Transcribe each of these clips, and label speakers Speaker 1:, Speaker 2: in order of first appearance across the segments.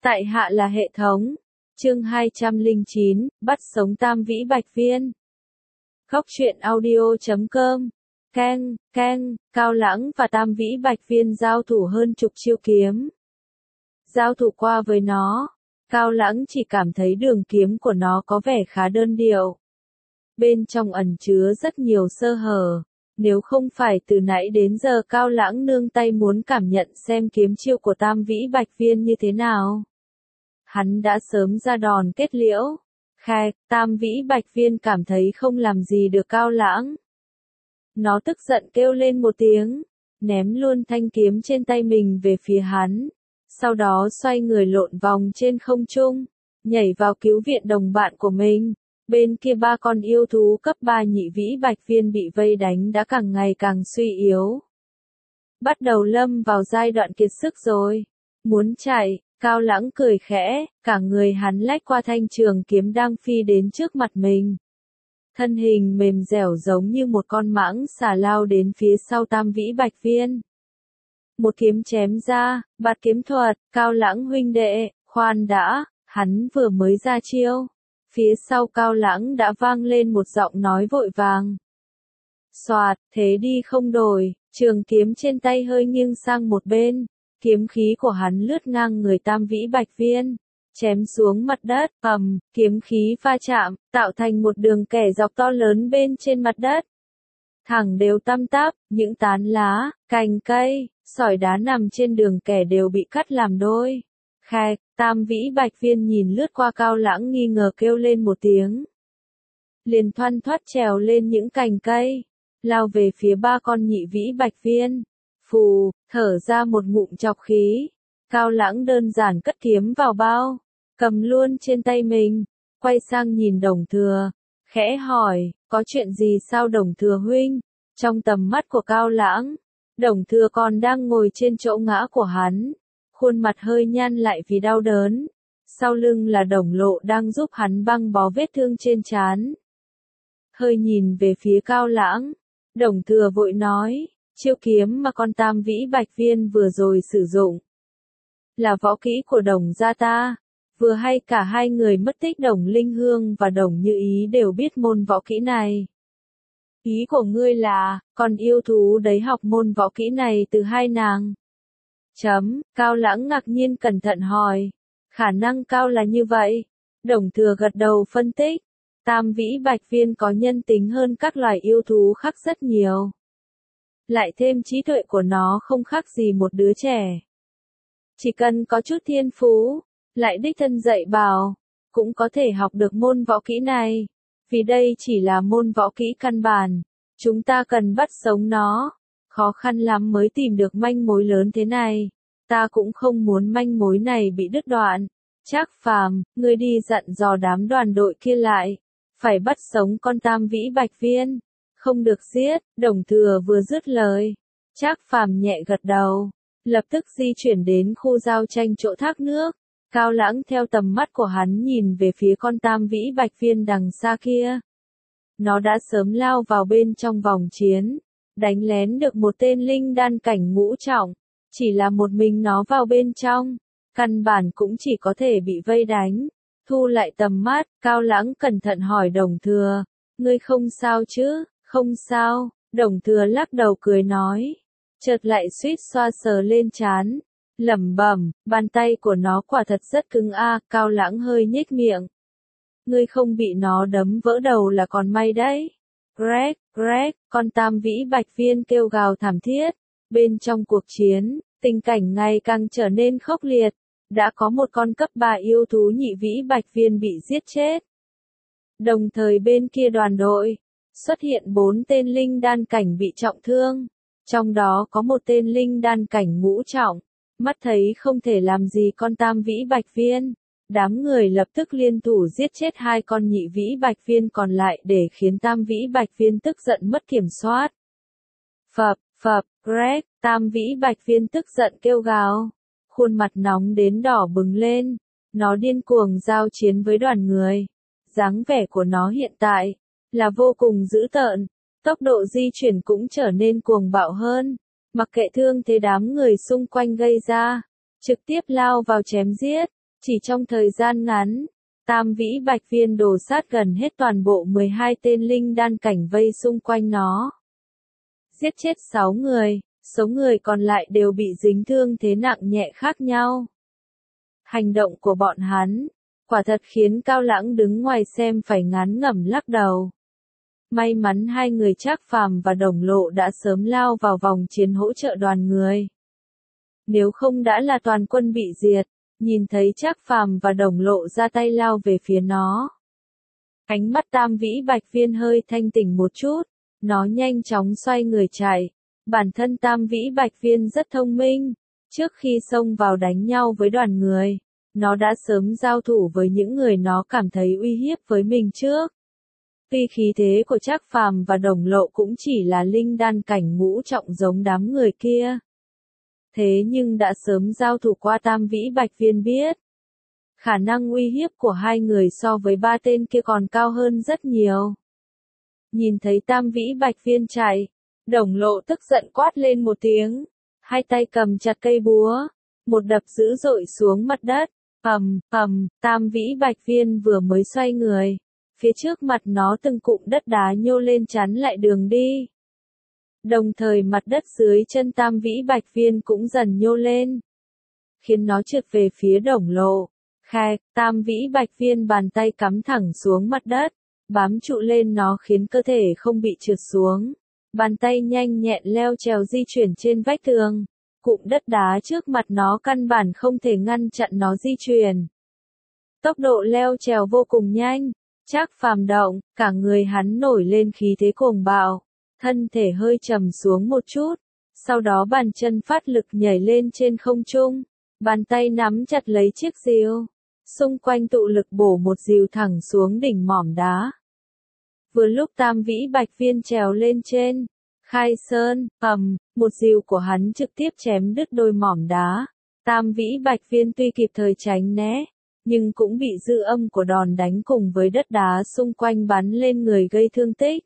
Speaker 1: Tại hạ là hệ thống. Chương 209, bắt sống Tam Vĩ Bạch Viên. Góc truyện audio.com. Keng, Cao Lãng và Tam Vĩ Bạch Viên giao thủ hơn chục chiêu kiếm. Giao thủ qua với nó, Cao Lãng chỉ cảm thấy đường kiếm của nó có vẻ khá đơn điệu. Bên trong ẩn chứa rất nhiều sơ hở. Nếu không phải từ nãy đến giờ Cao Lãng nương tay muốn cảm nhận xem kiếm chiêu của Tam Vĩ Bạch Viên như thế nào, hắn đã sớm ra đòn kết liễu. Tam Vĩ Bạch Viên cảm thấy không làm gì được Cao Lãng. Nó tức giận kêu lên một tiếng, ném luôn thanh kiếm trên tay mình về phía hắn. Sau đó xoay người lộn vòng trên không trung, nhảy vào cứu viện đồng bạn của mình. Bên kia ba con yêu thú cấp 3 nhị vĩ bạch viên bị vây đánh đã càng ngày càng suy yếu. Bắt đầu lâm vào giai đoạn kiệt sức rồi. Muốn chạy, Cao Lãng cười khẽ, cả người hắn lách qua thanh trường kiếm đang phi đến trước mặt mình. Thân hình mềm dẻo giống như một con mãng xà lao đến phía sau Tam Vĩ Bạch Viên. Một kiếm chém ra, bạt kiếm thuật, Cao Lãng huynh đệ, khoan đã, hắn vừa mới ra chiêu. Phía sau Cao Lãng đã vang lên một giọng nói vội vàng. Soạt, thế đi không đổi, trường kiếm trên tay hơi nghiêng sang một bên, kiếm khí của hắn lướt ngang người Tam Vĩ Bạch Viên, chém xuống mặt đất, kiếm khí va chạm, tạo thành một đường kẻ dọc to lớn bên trên mặt đất. Thẳng đều tăm tắp, những tán lá, cành cây, sỏi đá nằm trên đường kẻ đều bị cắt làm đôi. Tam Vĩ Bạch Viên nhìn lướt qua Cao Lãng nghi ngờ kêu lên một tiếng. Liền thoăn thoắt trèo lên những cành cây, lao về phía ba con nhị vĩ bạch viên. Phù, thở ra một ngụm trọc khí. Cao Lãng đơn giản cất kiếm vào bao, cầm luôn trên tay mình, quay sang nhìn Đồng Thừa, khẽ hỏi, có chuyện gì sao Đồng Thừa huynh? Trong tầm mắt của Cao Lãng, Đồng Thừa còn đang ngồi trên chỗ ngã của hắn. Khuôn mặt hơi nhăn lại vì đau đớn. Sau lưng là Đồng Lộ đang giúp hắn băng bó vết thương trên trán. Hơi nhìn về phía Cao Lãng, Đồng Thừa vội nói, chiêu kiếm mà con Tam Vĩ Bạch Viên vừa rồi sử dụng là võ kỹ của Đồng gia ta. Vừa hay cả hai người mất tích Đồng Linh Hương và Đồng Như Ý đều biết môn võ kỹ này. Ý của ngươi là, con yêu thú đấy học môn võ kỹ này từ hai nàng. Cao Lãng ngạc nhiên cẩn thận hỏi. Khả năng cao là như vậy. Đồng Thừa gật đầu phân tích. Tam Vĩ Bạch Viên có nhân tính hơn các loài yêu thú khác rất nhiều. Lại thêm trí tuệ của nó không khác gì một đứa trẻ. Chỉ cần có chút thiên phú, lại đích thân dạy bảo, cũng có thể học được môn võ kỹ này. Vì đây chỉ là môn võ kỹ căn bản. Chúng ta cần bắt sống nó. Khó khăn lắm mới tìm được manh mối lớn thế này. Ta cũng không muốn manh mối này bị đứt đoạn. Trác Phàm, ngươi đi dặn dò đám đoàn đội kia lại. Phải bắt sống con Tam Vĩ Bạch Viên. Không được giết. Đồng Thừa vừa dứt lời. Trác Phàm nhẹ gật đầu. Lập tức di chuyển đến khu giao tranh chỗ thác nước. Cao Lãng theo tầm mắt của hắn nhìn về phía con Tam Vĩ Bạch Viên đằng xa kia. Nó đã sớm lao vào bên trong vòng chiến. Đánh lén được một tên linh đan cảnh ngũ trọng, chỉ là một mình nó vào bên trong, căn bản cũng chỉ có thể bị vây đánh. Thu lại tầm mắt, Cao Lãng cẩn thận hỏi Đồng Thừa, ngươi không sao chứ? Không sao, Đồng Thừa lắc đầu cười nói, chợt lại suýt xoa sờ lên trán, lẩm bẩm, bàn tay của nó quả thật rất cứng a. Cao Lãng hơi nhếch miệng, ngươi không bị nó đấm vỡ đầu là còn may đấy. Greg, con Tam Vĩ Bạch Viên kêu gào thảm thiết. Bên trong cuộc chiến, tình cảnh ngày càng trở nên khốc liệt. Đã có một con cấp 3 yêu thú nhị vĩ Bạch Viên bị giết chết. Đồng thời bên kia đoàn đội, xuất hiện 4 tên linh đan cảnh bị trọng thương. Trong đó có một tên linh đan cảnh ngũ trọng. Mắt thấy không thể làm gì con Tam Vĩ Bạch Viên. Đám người lập tức liên thủ giết chết hai con nhị vĩ bạch viên còn lại để khiến Tam Vĩ Bạch Viên tức giận mất kiểm soát. Greg, Tam Vĩ Bạch Viên tức giận kêu gào. Khuôn mặt nóng đến đỏ bừng lên. Nó điên cuồng giao chiến với đoàn người. Dáng vẻ của nó hiện tại là vô cùng dữ tợn. Tốc độ di chuyển cũng trở nên cuồng bạo hơn. Mặc kệ thương thế đám người xung quanh gây ra, trực tiếp lao vào chém giết. Chỉ trong thời gian ngắn, Tam Vĩ Bạch Viên đổ sát gần hết toàn bộ 12 tên linh đan cảnh vây xung quanh nó. Giết chết 6 người, số người còn lại đều bị dính thương thế nặng nhẹ khác nhau. Hành động của bọn hắn, quả thật khiến Cao Lãng đứng ngoài xem phải ngán ngẩm lắc đầu. May mắn hai người Trác Phàm và Đồng Lộ đã sớm lao vào vòng chiến hỗ trợ đoàn người. Nếu không đã là toàn quân bị diệt, nhìn thấy Trác Phàm và Đồng Lộ ra tay lao về phía nó. Ánh mắt Tam Vĩ Bạch Viên hơi thanh tỉnh một chút, nó nhanh chóng xoay người chạy. Bản thân Tam Vĩ Bạch Viên rất thông minh, trước khi xông vào đánh nhau với đoàn người, nó đã sớm giao thủ với những người nó cảm thấy uy hiếp với mình trước. Tuy khí thế của Trác Phàm và Đồng Lộ cũng chỉ là linh đan cảnh ngũ trọng giống đám người kia. Thế nhưng đã sớm giao thủ qua Tam Vĩ Bạch Viên biết. Khả năng uy hiếp của hai người so với ba tên kia còn cao hơn rất nhiều. Nhìn thấy Tam Vĩ Bạch Viên chạy, Đồng Lộ tức giận quát lên một tiếng, hai tay cầm chặt cây búa, một đập dữ dội xuống mặt đất, Tam Vĩ Bạch Viên vừa mới xoay người, phía trước mặt nó từng cụm đất đá nhô lên chắn lại đường đi. Đồng thời mặt đất dưới chân Tam Vĩ Bạch Viên cũng dần nhô lên, khiến nó trượt về phía Đồng Lộ. Tam Vĩ Bạch Viên bàn tay cắm thẳng xuống mặt đất, bám trụ lên nó khiến cơ thể không bị trượt xuống. Bàn tay nhanh nhẹn leo trèo di chuyển trên vách tường, cụm đất đá trước mặt nó căn bản không thể ngăn chặn nó di chuyển. Tốc độ leo trèo vô cùng nhanh, Trác Phàm động, cả người hắn nổi lên khí thế cuồng bạo, thân thể hơi trầm xuống một chút, sau đó bàn chân phát lực nhảy lên trên không trung, bàn tay nắm chặt lấy chiếc rìu, xung quanh tụ lực bổ một rìu thẳng xuống đỉnh mỏm đá. Vừa lúc Tam Vĩ Bạch Viên trèo lên trên, khai sơn, một rìu của hắn trực tiếp chém đứt đôi mỏm đá. Tam Vĩ Bạch Viên tuy kịp thời tránh né, nhưng cũng bị dư âm của đòn đánh cùng với đất đá xung quanh bắn lên người gây thương tích.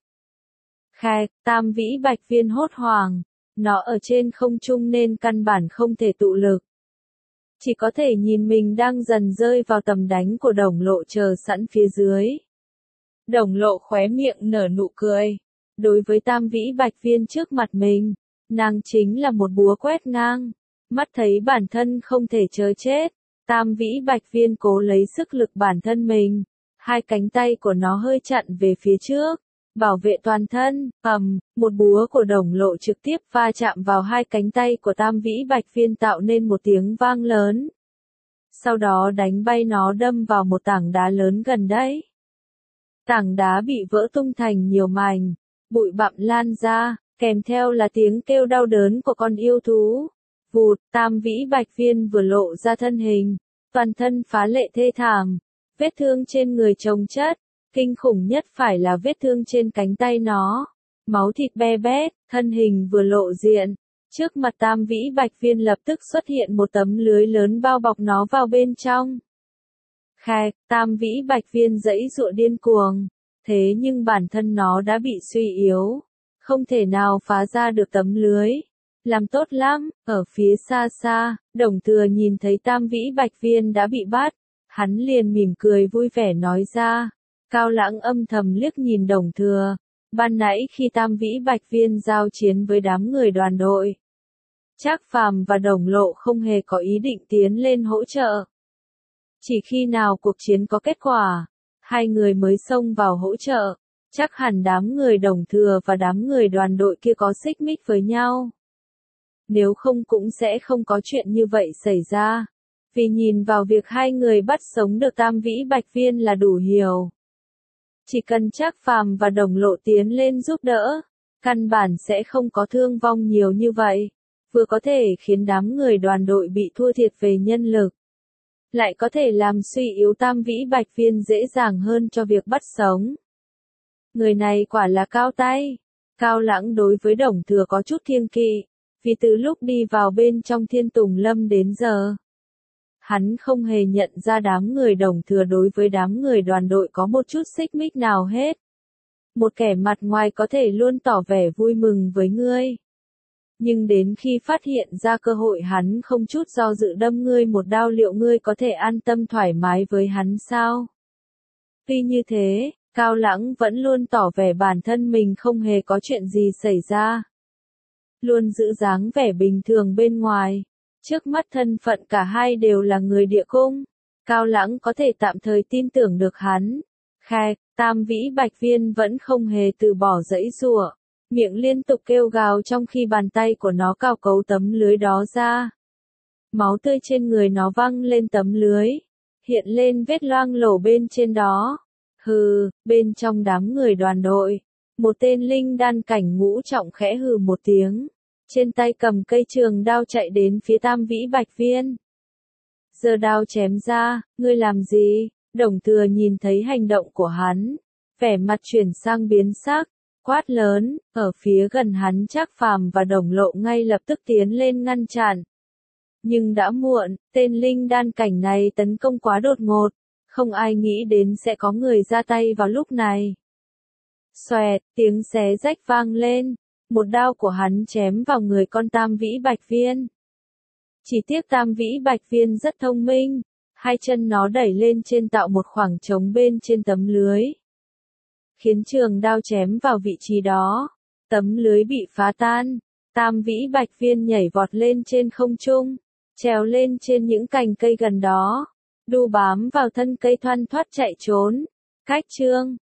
Speaker 1: Tam Vĩ Bạch Viên hốt hoảng, nó ở trên không trung nên căn bản không thể tụ lực. Chỉ có thể nhìn mình đang dần rơi vào tầm đánh của Đồng Lộ chờ sẵn phía dưới. Đồng Lộ khóe miệng nở nụ cười. Đối với Tam Vĩ Bạch Viên trước mặt mình, nàng chính là một búa quét ngang. Mắt thấy bản thân không thể chớ chết, Tam Vĩ Bạch Viên cố lấy sức lực bản thân mình. Hai cánh tay của nó hơi chặn về phía trước, bảo vệ toàn thân. Một búa của Đồng Lộ trực tiếp va chạm vào hai cánh tay của Tam Vĩ Bạch Viên tạo nên một tiếng vang lớn. Sau đó đánh bay nó đâm vào một tảng đá lớn gần đấy. Tảng đá bị vỡ tung thành nhiều mảnh, bụi bặm lan ra, kèm theo là tiếng kêu đau đớn của con yêu thú. Vụt, Tam Vĩ Bạch Viên vừa lộ ra thân hình, toàn thân phá lệ thê thảm, vết thương trên người chồng chất, kinh khủng nhất phải là vết thương trên cánh tay nó, máu thịt be bét, thân hình vừa lộ diện. Trước mặt Tam Vĩ Bạch Viên lập tức xuất hiện một tấm lưới lớn bao bọc nó vào bên trong. Tam Vĩ Bạch Viên giãy giụa điên cuồng, thế nhưng bản thân nó đã bị suy yếu, không thể nào phá ra được tấm lưới. Làm tốt lắm, ở phía xa xa, Đồng Thừa nhìn thấy Tam Vĩ Bạch Viên đã bị bắt, hắn liền mỉm cười vui vẻ nói ra. Cao Lãng âm thầm liếc nhìn Đồng Thừa, ban nãy khi Tam Vĩ Bạch Viên giao chiến với đám người đoàn đội, Trác Phàm và Đồng Lộ không hề có ý định tiến lên hỗ trợ. Chỉ khi nào cuộc chiến có kết quả, hai người mới xông vào hỗ trợ, chắc hẳn đám người Đồng Thừa và đám người đoàn đội kia có xích mích với nhau. Nếu không cũng sẽ không có chuyện như vậy xảy ra, vì nhìn vào việc hai người bắt sống được Tam Vĩ Bạch Viên là đủ hiểu. Chỉ cần Trác Phàm và Đồng Lộ tiến lên giúp đỡ, căn bản sẽ không có thương vong nhiều như vậy, vừa có thể khiến đám người đoàn đội bị thua thiệt về nhân lực, lại có thể làm suy yếu Tam Vĩ Bạch Viên dễ dàng hơn cho việc bắt sống. Người này quả là cao tay. Cao Lãng đối với Đồng Thừa có chút kiêng kỵ, vì từ lúc đi vào bên trong Thiên Tùng Lâm đến giờ, hắn không hề nhận ra đám người Đồng Thừa đối với đám người đoàn đội có một chút xích mích nào hết. Một kẻ mặt ngoài có thể luôn tỏ vẻ vui mừng với ngươi, Nhưng đến khi phát hiện ra cơ hội hắn không chút do dự đâm ngươi một đao, liệu ngươi có thể an tâm thoải mái với hắn sao? Tuy như thế, Cao Lãng vẫn luôn tỏ vẻ bản thân mình không hề có chuyện gì xảy ra. Luôn giữ dáng vẻ bình thường bên ngoài. Trước mắt thân phận cả hai đều là người địa cung. Cao Lãng có thể tạm thời tin tưởng được hắn. Khạch, Tam Vĩ Bạch Viên vẫn không hề từ bỏ giãy giụa, miệng liên tục kêu gào trong khi bàn tay của nó cào cấu tấm lưới đó ra. Máu tươi trên người nó văng lên tấm lưới, hiện lên vết loang lổ bên trên đó. Hừ, bên trong đám người đoàn đội, một tên linh đan cảnh ngũ trọng khẽ hừ một tiếng, trên tay cầm cây trường đao chạy đến phía Tam Vĩ Bạch Viên. Giơ đao chém ra, ngươi làm gì? Đồng Thừa nhìn thấy hành động của hắn, vẻ mặt chuyển sang biến sắc, quát lớn, ở phía gần hắn Trác Phàm và Đồng Lộ ngay lập tức tiến lên ngăn chặn. Nhưng đã muộn, tên linh đan cảnh này tấn công quá đột ngột, không ai nghĩ đến sẽ có người ra tay vào lúc này. Xoẹt, tiếng xé rách vang lên, một đao của hắn chém vào người con Tam Vĩ Bạch Viên. Chỉ tiếc Tam Vĩ Bạch Viên rất thông minh, hai chân nó đẩy lên trên tạo một khoảng trống bên trên tấm lưới, khiến trường đao chém vào vị trí đó, tấm lưới bị phá tan. Tam Vĩ Bạch Viên nhảy vọt lên trên không trung, trèo lên trên những cành cây gần đó, đu bám vào thân cây thoăn thoắt chạy trốn. Cách chương